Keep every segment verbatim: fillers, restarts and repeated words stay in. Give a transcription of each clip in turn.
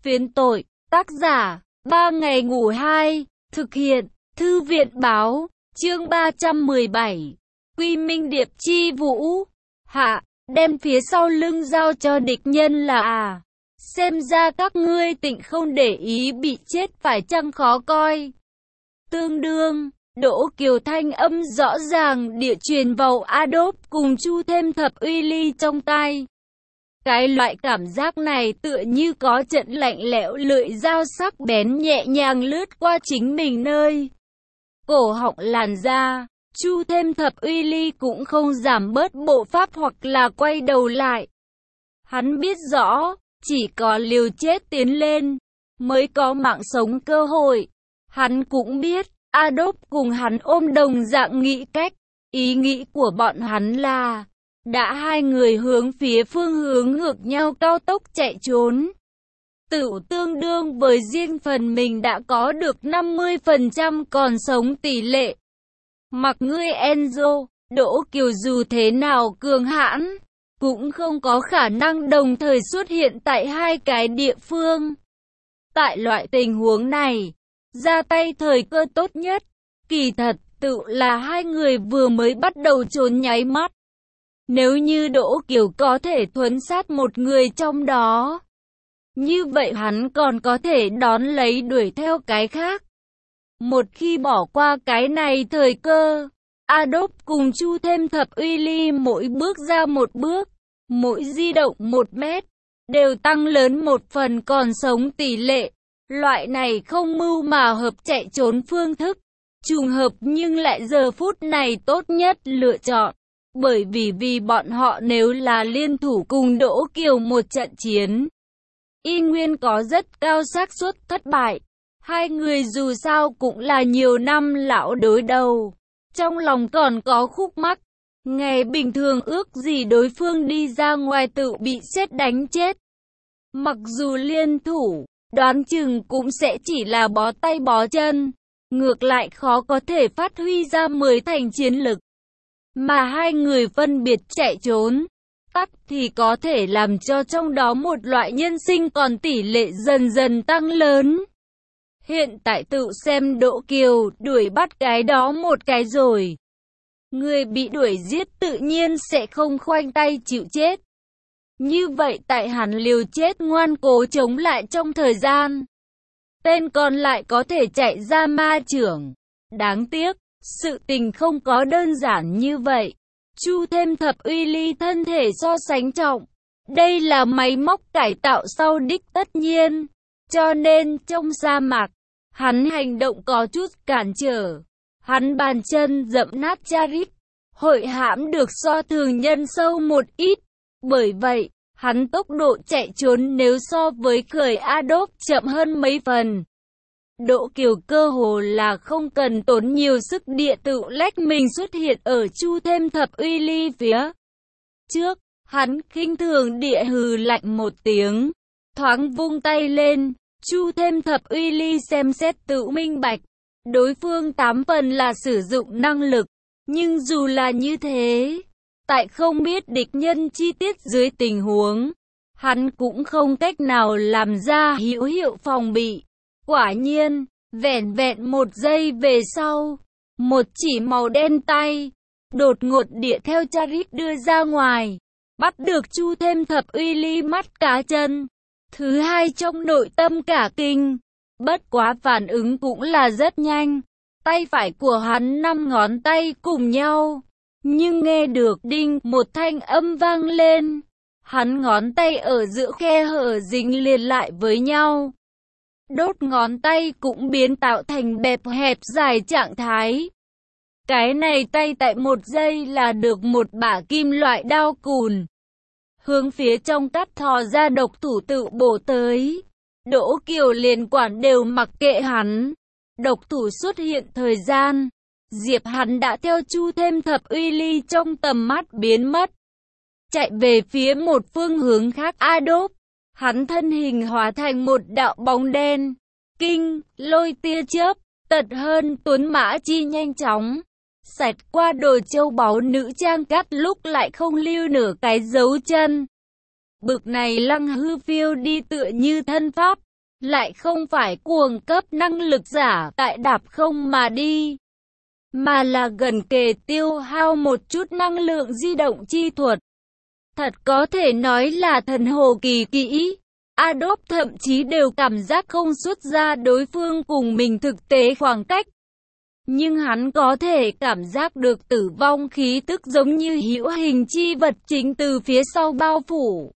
Phiến tội, tác giả, ba ngày ngủ hai, thực hiện, thư viện báo, chương ba trăm mười bảy, Quy Minh Điệp Chi Vũ, hạ, đem phía sau lưng giao cho địch nhân là à, xem ra các ngươi tịnh không để ý bị chết phải chăng khó coi. Tương đương, Đỗ Kiều thanh âm rõ ràng địa truyền vào Adolf cùng Chu Thêm Thập Uy Ly trong tai. Cái loại cảm giác này tựa như có trận lạnh lẽo lưỡi dao sắc bén nhẹ nhàng lướt qua chính mình nơi cổ họng làn da. Chu Thêm Thập Uy Ly cũng không giảm bớt bộ pháp hoặc là quay đầu lại. Hắn biết rõ, chỉ có liều chết tiến lên, mới có mạng sống cơ hội. Hắn cũng biết, Adolf cùng hắn ôm đồng dạng nghĩ cách. Ý nghĩ của bọn hắn là, đã hai người hướng phía phương hướng ngược nhau cao tốc chạy trốn. Tự tương đương với riêng phần mình đã có được năm mươi phần trăm còn sống tỷ lệ. Mặc ngươi Enzo, Đỗ Kiều dù thế nào cường hãn, cũng không có khả năng đồng thời xuất hiện tại hai cái địa phương. Tại loại tình huống này, ra tay thời cơ tốt nhất, kỳ thật tự là hai người vừa mới bắt đầu trốn nháy mắt. Nếu như Đỗ Kiều có thể thuấn sát một người trong đó, như vậy hắn còn có thể đón lấy đuổi theo cái khác. Một khi bỏ qua cái này thời cơ, Adolf cùng Chu Thêm Thập Uy Ly mỗi bước ra một bước, mỗi di động một mét, đều tăng lớn một phần còn sống tỷ lệ. Loại này không mưu mà hợp chạy trốn phương thức, trùng hợp nhưng lại giờ phút này tốt nhất lựa chọn. Bởi vì vì bọn họ nếu là liên thủ cùng Đỗ Kiều một trận chiến, y nguyên có rất cao xác suất thất bại. Hai người dù sao cũng là nhiều năm lão đối đầu, trong lòng còn có khúc mắc. Ngày bình thường ước gì đối phương đi ra ngoài tự bị sét đánh chết. Mặc dù liên thủ, đoán chừng cũng sẽ chỉ là bó tay bó chân, ngược lại khó có thể phát huy ra mười thành chiến lực. Mà hai người phân biệt chạy trốn, tắt thì có thể làm cho trong đó một loại nhân sinh còn tỷ lệ dần dần tăng lớn. Hiện tại tự xem Đỗ Kiều đuổi bắt cái đó một cái rồi. Người bị đuổi giết tự nhiên sẽ không khoanh tay chịu chết. Như vậy tại hắn liều chết ngoan cố chống lại trong thời gian, tên còn lại có thể chạy ra ma trưởng. Đáng tiếc, sự tình không có đơn giản như vậy. Chu Thêm Thập Uy Ly thân thể so sánh trọng. Đây là máy móc cải tạo sau đích tất nhiên. Cho nên trong sa mạc, hắn hành động có chút cản trở. Hắn bàn chân dẫm nát Charit, hội hãm được so thường nhân sâu một ít. Bởi vậy, hắn tốc độ chạy trốn nếu so với khởi Adolf chậm hơn mấy phần. Đỗ Kiều cơ hồ là không cần tốn nhiều sức địa tự lách mình xuất hiện ở Chu Thêm Thập Uy Ly phía trước. Hắn khinh thường địa hừ lạnh một tiếng, thoáng vung tay lên. Chu Thêm Thập Uy Ly xem xét tự minh bạch, đối phương tám phần là sử dụng năng lực, nhưng dù là như thế, tại không biết địch nhân chi tiết dưới tình huống, hắn cũng không cách nào làm ra hữu hiệu phòng bị. Quả nhiên, vẻn vẹn một giây về sau, một chỉ màu đen tay đột ngột địa theo Charit đưa ra ngoài, bắt được Chu Thêm Thập Uy Ly mắt cá chân. Thứ hai trong nội tâm cả kinh, bất quá phản ứng cũng là rất nhanh. Tay phải của hắn năm ngón tay cùng nhau, nhưng nghe được đinh một thanh âm vang lên. Hắn ngón tay ở giữa khe hở dính liền lại với nhau. Đốt ngón tay cũng biến tạo thành bẹp hẹp dài trạng thái. Cái này tay tại một giây là được một bả kim loại đao cùn, hướng phía trong cắt thò ra độc thủ tự bổ tới. Đỗ Kiều liền quản đều mặc kệ hắn. Độc thủ xuất hiện thời gian, Diệp hắn đã theo Chu Thêm Thập Uy Ly trong tầm mắt biến mất, chạy về phía một phương hướng khác. Adolf, hắn thân hình hóa thành một đạo bóng đen, kinh, lôi tia chớp, tật hơn tuấn mã chi nhanh chóng, xẹt qua đồ châu báu nữ trang cắt lúc lại không lưu nửa cái dấu chân. Bực này lăng hư phiêu đi tựa như thân pháp, lại không phải cuồng cấp năng lực giả tại đạp không mà đi, mà là gần kề tiêu hao một chút năng lượng di động chi thuật. Thật có thể nói là thần hồ kỳ kỹ. Adolf thậm chí đều cảm giác không xuất ra đối phương cùng mình thực tế khoảng cách. Nhưng hắn có thể cảm giác được tử vong khí tức giống như hữu hình chi vật chính từ phía sau bao phủ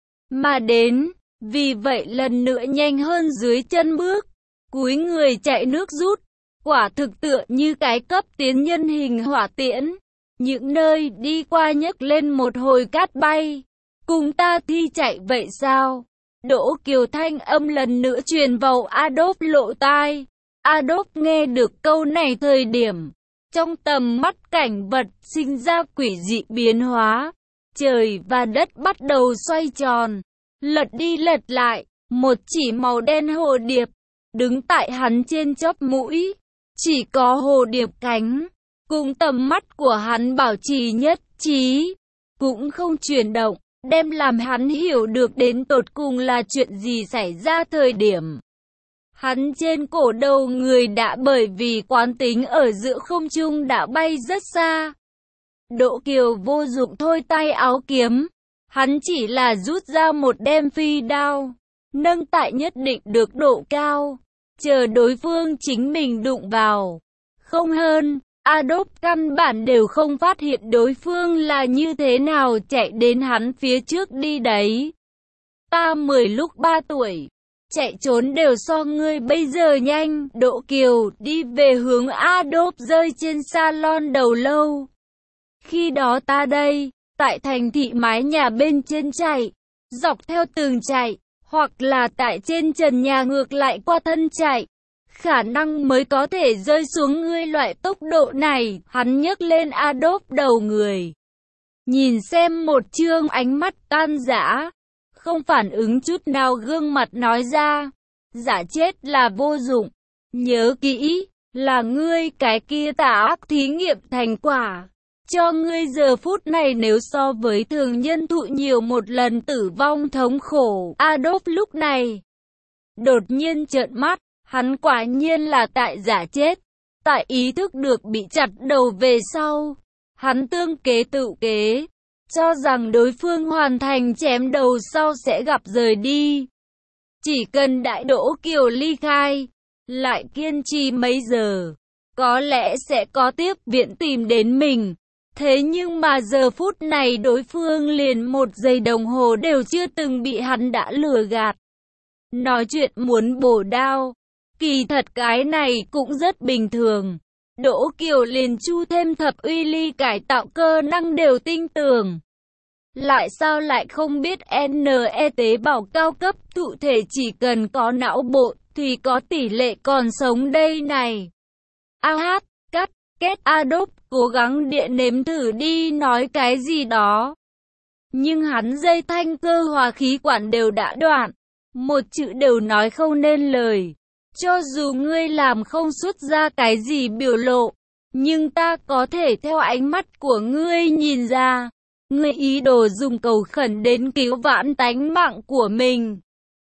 mà đến. Vì vậy lần nữa nhanh hơn dưới chân bước, cúi người chạy nước rút. Quả thực tựa như cái cấp tiến nhân hình hỏa tiễn. Những nơi đi qua nhấc lên một hồi cát bay. Cùng ta thi chạy vậy sao? Đỗ Kiều thanh âm lần nữa truyền vào Adolf lỗ tai. Adolf nghe được câu này thời điểm, trong tầm mắt cảnh vật sinh ra quỷ dị biến hóa. Trời và đất bắt đầu xoay tròn, lật đi lật lại, một chỉ màu đen hồ điệp, đứng tại hắn trên chóp mũi. Chỉ có hồ điệp cánh, cùng tầm mắt của hắn bảo trì nhất trí, cũng không chuyển động, đem làm hắn hiểu được đến tột cùng là chuyện gì xảy ra thời điểm. Hắn trên cổ đầu người đã bởi vì quán tính ở giữa không trung đã bay rất xa. Đỗ Kiều vô dụng thôi tay áo kiếm, hắn chỉ là rút ra một đem phi đao, nâng tại nhất định được độ cao, chờ đối phương chính mình đụng vào. Không hơn, Adolf căn bản đều không phát hiện đối phương là như thế nào chạy đến hắn phía trước đi đấy. Ta mười lúc ba tuổi, chạy trốn đều so ngươi bây giờ nhanh. Đỗ Kiều đi về hướng Adolf rơi trên salon đầu lâu. Khi đó ta đây, tại thành thị mái nhà bên trên chạy, dọc theo tường chạy, hoặc là tại trên trần nhà ngược lại qua thân chạy. Khả năng mới có thể rơi xuống ngươi loại tốc độ này. Hắn nhấc lên Adolf đầu người, nhìn xem một trương ánh mắt tan rã, không phản ứng chút nào gương mặt nói ra, giả chết là vô dụng. Nhớ kỹ, là ngươi cái kia tà ác thí nghiệm thành quả. Cho ngươi giờ phút này nếu so với thường nhân thụ nhiều một lần tử vong thống khổ. Adolf lúc này đột nhiên trợn mắt. Hắn quả nhiên là tại giả chết, tại ý thức được bị chặt đầu về sau. Hắn tương kế tự kế, cho rằng đối phương hoàn thành chém đầu sau sẽ gặp rời đi. Chỉ cần đại Đỗ Kiều ly khai, lại kiên trì mấy giờ, có lẽ sẽ có tiếp viện tìm đến mình. Thế nhưng mà giờ phút này đối phương liền một giây đồng hồ đều chưa từng bị hắn đã lừa gạt. Nói chuyện muốn bổ đao. Kỳ thật cái này cũng rất bình thường. Đỗ Kiều liền chu thêm thập uy ly cải tạo cơ năng đều tin tưởng. Lại sao lại không biết en e tế bào cao cấp thụ thể chỉ cần có não bộ thì có tỷ lệ còn sống đây này. A hát, cắt, kết Adolf cố gắng địa nếm thử đi nói cái gì đó. Nhưng hắn dây thanh cơ hòa khí quản đều đã đoạn. Một chữ đều nói không nên lời. Cho dù ngươi làm không xuất ra cái gì biểu lộ, nhưng ta có thể theo ánh mắt của ngươi nhìn ra, ngươi ý đồ dùng cầu khẩn đến cứu vãn tánh mạng của mình.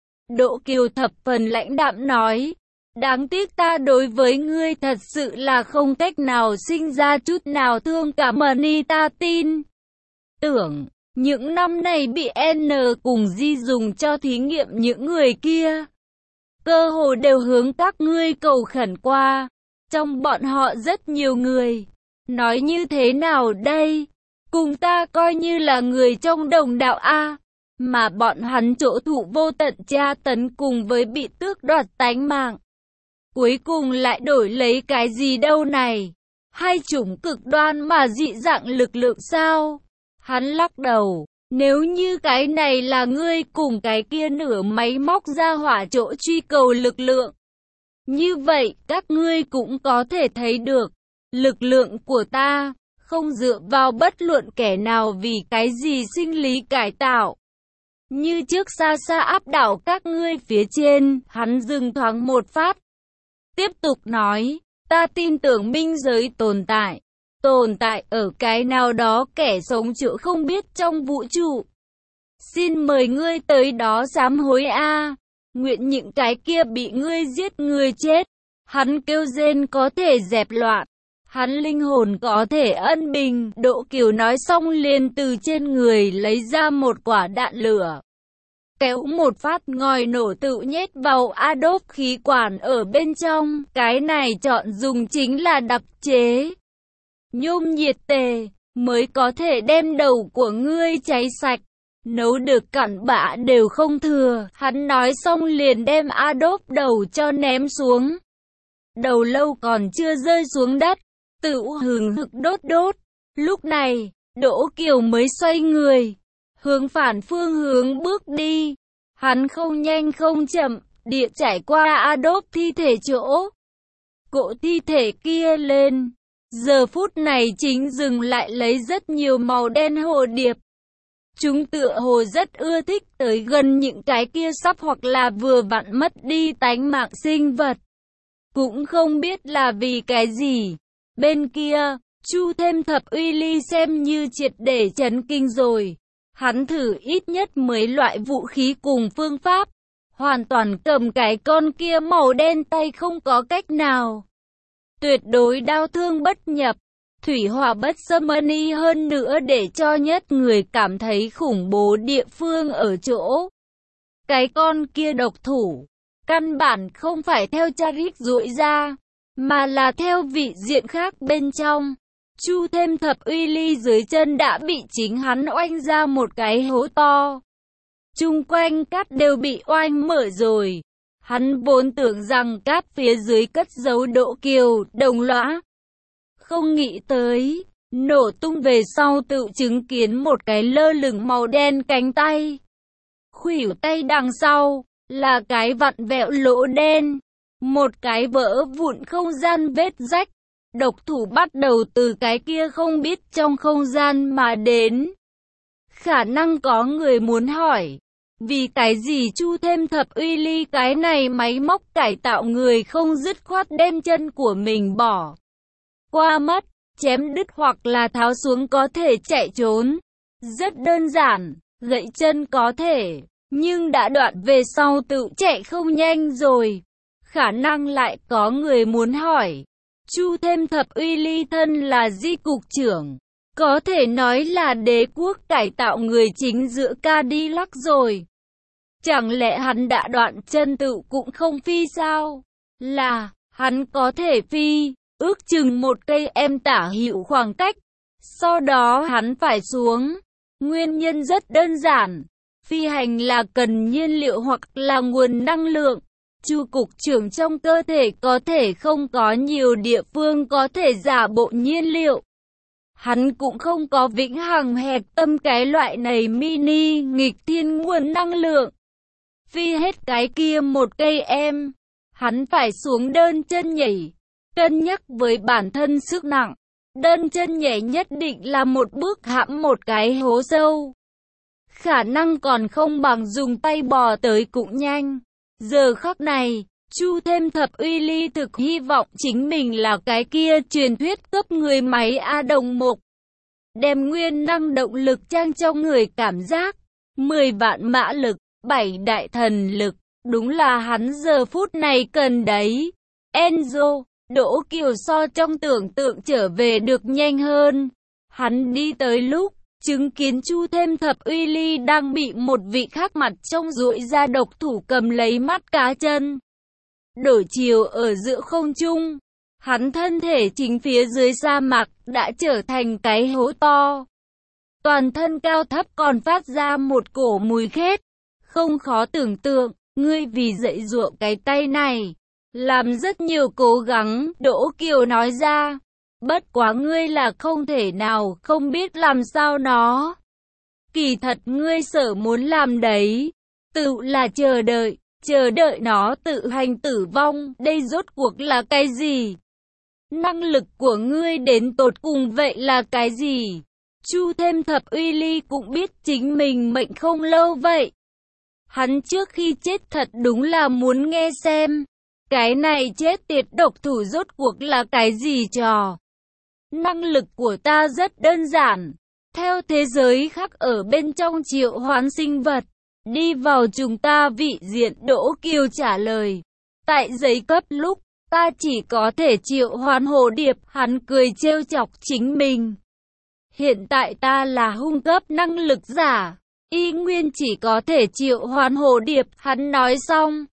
Đỗ Kiều thập phần lãnh đạm nói, đáng tiếc ta đối với ngươi thật sự là không cách nào sinh ra chút nào thương cảm. Mani ta tin tưởng, những năm này bị N cùng Di dùng cho thí nghiệm những người kia. Cơ hồ đều hướng các ngươi cầu khẩn qua. Trong bọn họ rất nhiều người. Nói như thế nào đây? Cùng ta coi như là người trong đồng đạo A. Mà bọn hắn chỗ thụ vô tận tra tấn cùng với bị tước đoạt tánh mạng. Cuối cùng lại đổi lấy cái gì đâu này? Hai chủng cực đoan mà dị dạng lực lượng sao? Hắn lắc đầu. Nếu như cái này là ngươi cùng cái kia nửa máy móc ra hỏa chỗ truy cầu lực lượng, như vậy các ngươi cũng có thể thấy được, lực lượng của ta không dựa vào bất luận kẻ nào vì cái gì sinh lý cải tạo. Như trước xa xa áp đảo các ngươi phía trên. Hắn dừng thoáng một phát, tiếp tục nói, ta tin tưởng minh giới tồn tại. Tồn tại ở cái nào đó kẻ sống chỗ không biết trong vũ trụ. Xin mời ngươi tới đó sám hối a. nguyện những cái kia bị ngươi giết người chết. Hắn kêu rên có thể dẹp loạn, hắn linh hồn có thể ân bình. Đỗ Kiều nói xong liền từ trên người lấy ra một quả đạn lửa. Kéo một phát ngòi nổ tự nhét vào Adolf khí quản ở bên trong. Cái này chọn dùng chính là đặc chế nhôm nhiệt tề, mới có thể đem đầu của ngươi cháy sạch. Nấu được cặn bã đều không thừa. Hắn nói xong liền đem Adolf đầu cho ném xuống. Đầu lâu còn chưa rơi xuống đất, tự hừng hực đốt đốt. Lúc này, Đỗ Kiều mới xoay người, hướng phản phương hướng bước đi. Hắn không nhanh không chậm, địa trải qua Adolf thi thể chỗ. Cỗ thi thể kia lên. Giờ phút này chính dừng lại lấy rất nhiều màu đen hồ điệp. Chúng tựa hồ rất ưa thích tới gần những cái kia sắp hoặc là vừa vặn mất đi tánh mạng sinh vật. Cũng không biết là vì cái gì. Bên kia, Chu Thêm Thập Uy Ly xem như triệt để chấn kinh rồi. Hắn thử ít nhất mấy loại vũ khí cùng phương pháp. Hoàn toàn cầm cái con kia màu đen tay không có cách nào. Tuyệt đối đao thương bất nhập, thủy hỏa bất xâm y hơn nữa để cho nhất người cảm thấy khủng bố địa phương ở chỗ. Cái con kia độc thủ, căn bản không phải theo Charik duỗi ra, mà là theo vị diện khác bên trong. Chu Thêm Thập Uy Ly dưới chân đã bị chính hắn oanh ra một cái hố to. Chung quanh cát đều bị oanh mở rồi. Hắn vốn tưởng rằng cát phía dưới cất giấu Đỗ Kiều, đồng lõa. Không nghĩ tới, nổ tung về sau tự chứng kiến một cái lơ lửng màu đen cánh tay. Khuỷu tay đằng sau, là cái vặn vẹo lỗ đen. Một cái vỡ vụn không gian vết rách. Độc thủ bắt đầu từ cái kia không biết trong không gian mà đến. Khả năng có người muốn hỏi, vì cái gì Chu Thêm Thập Uy Ly cái này máy móc cải tạo người không dứt khoát đem chân của mình bỏ qua mất, chém đứt hoặc là tháo xuống có thể chạy trốn. Rất đơn giản, gãy chân có thể, nhưng đã đoạn về sau tự chạy không nhanh rồi. Khả năng lại có người muốn hỏi, Chu Thêm Thập Uy Ly thân là di cục trưởng, có thể nói là đế quốc cải tạo người chính giữa Cadillac rồi. Chẳng lẽ hắn đã đoạn chân tự cũng không phi sao? Là, hắn có thể phi, ước chừng một cây em tả hữu khoảng cách. Sau đó hắn phải xuống. Nguyên nhân rất đơn giản. Phi hành là cần nhiên liệu hoặc là nguồn năng lượng. Chu cục trưởng trong cơ thể có thể không có nhiều địa phương có thể giả bộ nhiên liệu. Hắn cũng không có vĩnh hằng hẹp tâm cái loại này mini nghịch thiên nguồn năng lượng. Phi hết cái kia một cây em, hắn phải xuống đơn chân nhảy, cân nhắc với bản thân sức nặng. Đơn chân nhảy nhất định là một bước hãm một cái hố sâu. Khả năng còn không bằng dùng tay bò tới cũng nhanh. Giờ khắc này, Chu Thêm Thập Uy Ly thực hy vọng chính mình là cái kia truyền thuyết cấp người máy A Đồng Mục. Đem nguyên năng động lực trang trong người cảm giác, mười vạn mã lực, bảy đại thần lực, đúng là hắn giờ phút này cần đấy. Enzo, Đỗ Kiều so trong tưởng tượng trở về được nhanh hơn. Hắn đi tới lúc, chứng kiến Chu Thêm Thập Uy Ly đang bị một vị khác mặt trong duỗi ra độc thủ cầm lấy mắt cá chân. Đổi chiều ở giữa không trung, hắn thân thể chính phía dưới sa mạc đã trở thành cái hố to. Toàn thân cao thấp còn phát ra một cổ mùi khét. Không khó tưởng tượng, ngươi vì dạy dụa cái tay này, làm rất nhiều cố gắng, Đỗ Kiều nói ra. Bất quá ngươi là không thể nào không biết làm sao nó. Kỳ thật ngươi sở muốn làm đấy, tự là chờ đợi, chờ đợi nó tự hành tử vong, đây rốt cuộc là cái gì? Năng lực của ngươi đến tột cùng vậy là cái gì? Chu Thêm Thập Uy Ly cũng biết chính mình mệnh không lâu vậy. Hắn trước khi chết thật đúng là muốn nghe xem, cái này chết tiệt độc thủ rốt cuộc là cái gì trò. Năng lực của ta rất đơn giản, theo thế giới khác ở bên trong triệu hoán sinh vật, Đi vào chúng ta vị diện, Đỗ Kiều trả lời. Tại giấy cấp lúc, ta chỉ có thể triệu hoán hồ điệp, hắn cười trêu chọc chính mình. Hiện tại ta là hung cấp năng lực giả, y nguyên chỉ có thể triệu hoán hồ điệp, hắn nói xong.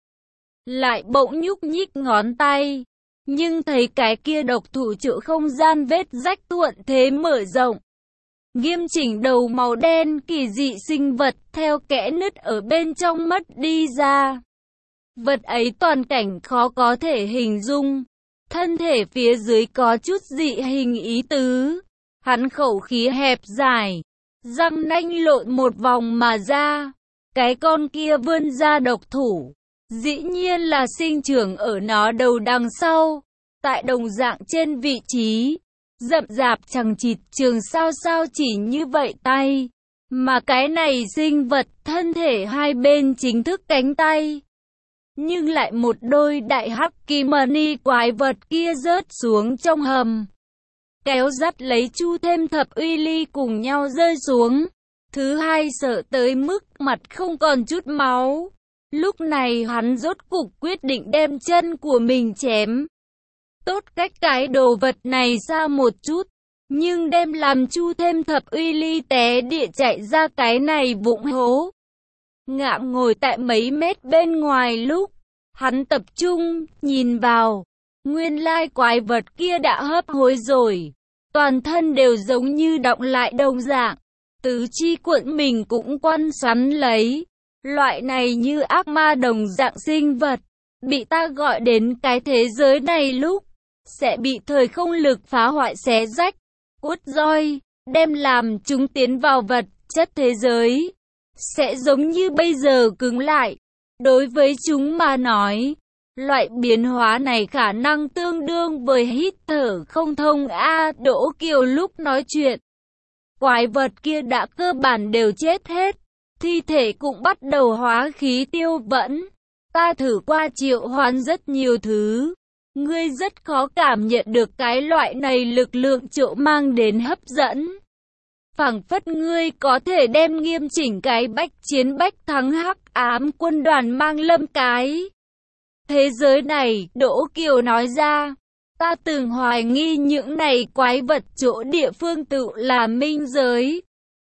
Lại bỗng nhúc nhích ngón tay, nhưng thấy cái kia độc thủ trụ không gian vết rách thuận thế mở rộng. Nghiêm chỉnh đầu màu đen kỳ dị sinh vật theo kẽ nứt ở bên trong mất đi ra. Vật ấy toàn cảnh khó có thể hình dung. Thân thể phía dưới có chút dị hình ý tứ. Hắn khẩu khí hẹp dài, răng nanh lộn một vòng mà ra. Cái con kia vươn ra độc thủ, dĩ nhiên là sinh trưởng ở nó đầu đằng sau. Tại đồng dạng trên vị trí, rậm rạp chằng chịt trường sao sao chỉ như vậy tay. Mà cái này sinh vật thân thể hai bên chính thức cánh tay. Nhưng lại một đôi đại hắc kim mani quái vật kia rớt xuống trong hầm. Kéo dắt lấy Chu Thêm Thập Uy Ly cùng nhau rơi xuống. Thứ hai sợ tới mức mặt không còn chút máu. Lúc này hắn rốt cục quyết định đem chân của mình chém. Tốt cách cái đồ vật này xa một chút, nhưng đem làm Chu Thêm Thập Uy Ly té địa chạy ra cái này vụng hố. Ngạm ngồi tại mấy mét bên ngoài lúc, hắn tập trung, nhìn vào. Nguyên lai quái vật kia đã hấp hối rồi. Toàn thân đều giống như đọng lại đồng dạng. Tứ chi cuộn mình cũng quăn xoắn lấy. Loại này như ác ma đồng dạng sinh vật. Bị ta gọi đến cái thế giới này lúc, sẽ bị thời không lực phá hoại xé rách. Cốt roi, đem làm chúng tiến vào vật chất thế giới. Sẽ giống như bây giờ cứng lại. Đối với chúng mà nói, loại biến hóa này khả năng tương đương với hít thở không thông a. Đỗ Kiều lúc nói chuyện, quái vật kia đã cơ bản đều chết hết, thi thể cũng bắt đầu hóa khí tiêu vẫn. Ta thử qua triệu hoán rất nhiều thứ, ngươi rất khó cảm nhận được cái loại này lực lượng chỗ mang đến hấp dẫn. Phảng phất ngươi có thể đem nghiêm chỉnh cái bách chiến bách thắng hắc ám quân đoàn mang lâm cái thế giới này. Đỗ Kiều nói ra, ta từng hoài nghi những này quái vật chỗ địa phương tự là minh giới.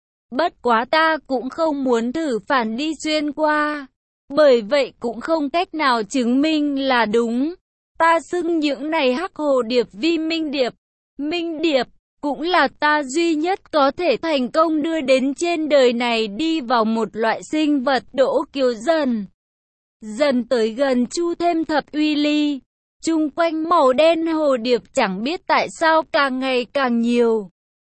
Bất quá ta cũng không muốn thử phản đi xuyên qua, bởi vậy cũng không cách nào chứng minh là đúng. Ta xưng những này hắc hồ điệp vi minh điệp. Minh điệp cũng là ta duy nhất có thể thành công đưa đến trên đời này đi vào một loại sinh vật. Đỗ Kiều dần dần tới gần Chu Thêm Thập Uy Ly. Chung quanh màu đen hồ điệp chẳng biết tại sao càng ngày càng nhiều.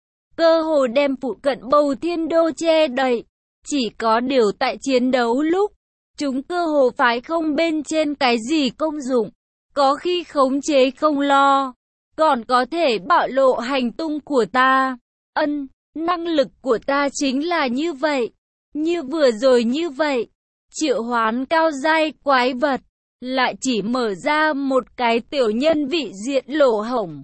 Cơ hồ đem phụ cận bầu thiên đô che đậy. Chỉ có điều tại chiến đấu lúc, chúng cơ hồ phải không bên trên cái gì công dụng. Có khi khống chế không lo, còn có thể bạo lộ hành tung của ta. Ân, năng lực của ta chính là như vậy. Như vừa rồi như vậy, triệu hoán cao giai quái vật, lại chỉ mở ra một cái tiểu nhân vị diện lỗ hổng.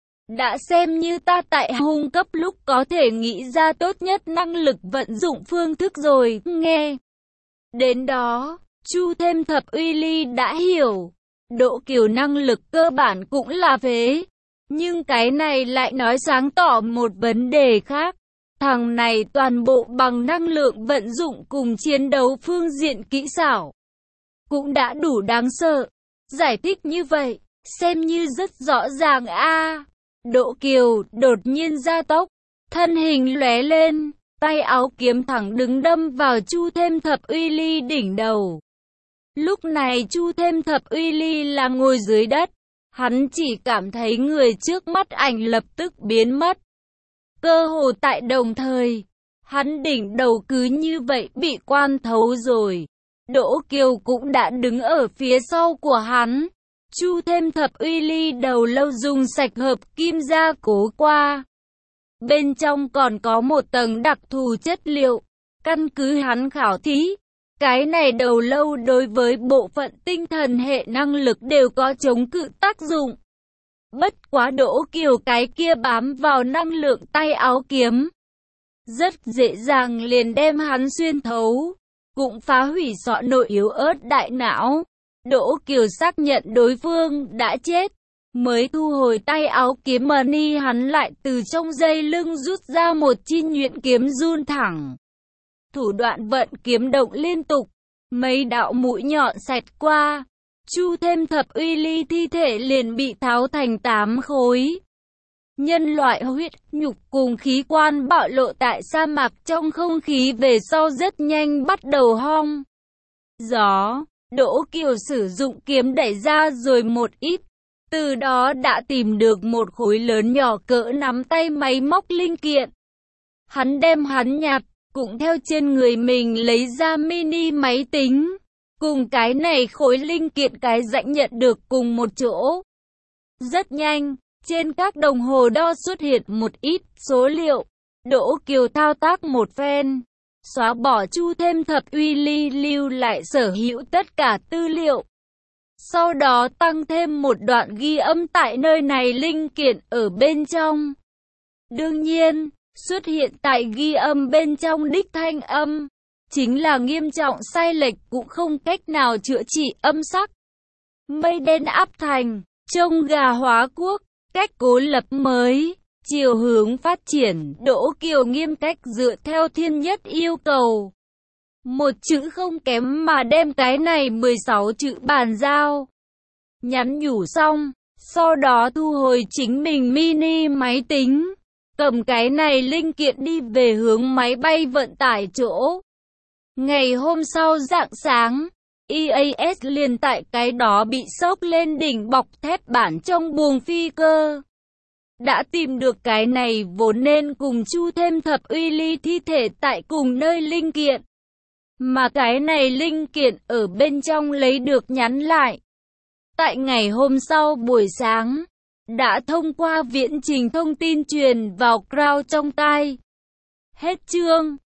Đã xem như ta tại hung cấp lúc có thể nghĩ ra tốt nhất năng lực vận dụng phương thức rồi. Nghe đến đó, Chu Thêm Thập Uy Ly đã hiểu. Đỗ Kiều năng lực cơ bản cũng là phế. Nhưng cái này lại nói sáng tỏ một vấn đề khác. Thằng này toàn bộ bằng năng lượng vận dụng cùng chiến đấu phương diện kỹ xảo. Cũng đã đủ đáng sợ. Giải thích như vậy, xem như rất rõ ràng a. À, Đỗ Kiều đột nhiên gia tốc, thân hình lóe lên, tay áo kiếm thẳng đứng đâm vào Chu Thêm Thập Uy Ly đỉnh đầu. Lúc này Chu Thêm Thập Uy Ly là ngồi dưới đất, hắn chỉ cảm thấy người trước mắt ảnh lập tức biến mất. Cơ hồ tại đồng thời, hắn đỉnh đầu cứ như vậy bị quan thấu rồi. Đỗ Kiều cũng đã đứng ở phía sau của hắn. Chu Thêm Thập Uy Ly đầu lâu dùng sạch hợp kim gia cố qua. Bên trong còn có một tầng đặc thù chất liệu. Căn cứ hắn khảo thí, cái này đầu lâu đối với bộ phận tinh thần hệ năng lực đều có chống cự tác dụng. Bất quá Đỗ Kiều cái kia bám vào năng lượng tay áo kiếm, rất dễ dàng liền đem hắn xuyên thấu. cũng phá hủy sọ nội yếu ớt đại não. Đỗ Kiều xác nhận đối phương đã chết, mới thu hồi tay áo kiếm mà ni hắn lại từ trong dây lưng rút ra một chi nhuyễn kiếm giun thẳng. Thủ đoạn vận kiếm động liên tục, mấy đạo mũi nhọn xẹt qua. Chu Thêm Thập Uy Ly thi thể liền bị tháo thành tám khối. Nhân loại huyết nhục cùng khí quan bạo lộ tại sa mạc trong không khí về sau rất nhanh bắt đầu hong gió. Đỗ Kiều sử dụng kiếm đẩy ra rồi một ít, từ đó đã tìm được một khối lớn nhỏ cỡ nắm tay máy móc linh kiện. Hắn đem hắn nhặt, cũng theo trên người mình lấy ra mini máy tính, cùng cái này khối linh kiện cái rãnh nhận được cùng một chỗ. Rất nhanh, trên các đồng hồ đo xuất hiện một ít số liệu. Đỗ Kiều thao tác một phen, xóa bỏ Chu Thêm Thập Uy Ly lưu lại sở hữu tất cả tư liệu. Sau đó tăng thêm một đoạn ghi âm tại nơi này linh kiện ở bên trong. Đương nhiên, xuất hiện tại ghi âm bên trong đích thanh âm, chính là nghiêm trọng sai lệch cũng không cách nào chữa trị âm sắc. Mây đen áp thành, trông gà hóa quốc, cách cố lập mới, chiều hướng phát triển. Đỗ Kiều nghiêm cách dựa theo thiên nhất yêu cầu. Một chữ không kém mà đem cái này mười sáu chữ bàn giao. Nhắn nhủ xong, sau đó thu hồi chính mình mini máy tính, cầm cái này linh kiện đi về hướng máy bay vận tải chỗ. Ngày hôm sau rạng sáng, e a ét liền tại cái đó bị sốc lên đỉnh bọc thép bản trong buồng phi cơ. Đã tìm được cái này vốn nên cùng Chu Thêm Thập Uy Ly thi thể tại cùng nơi linh kiện. Mà cái này linh kiện ở bên trong lấy được nhắn lại. Tại ngày hôm sau buổi sáng, đã thông qua viễn trình thông tin truyền vào Crown trong tai. Hết chương.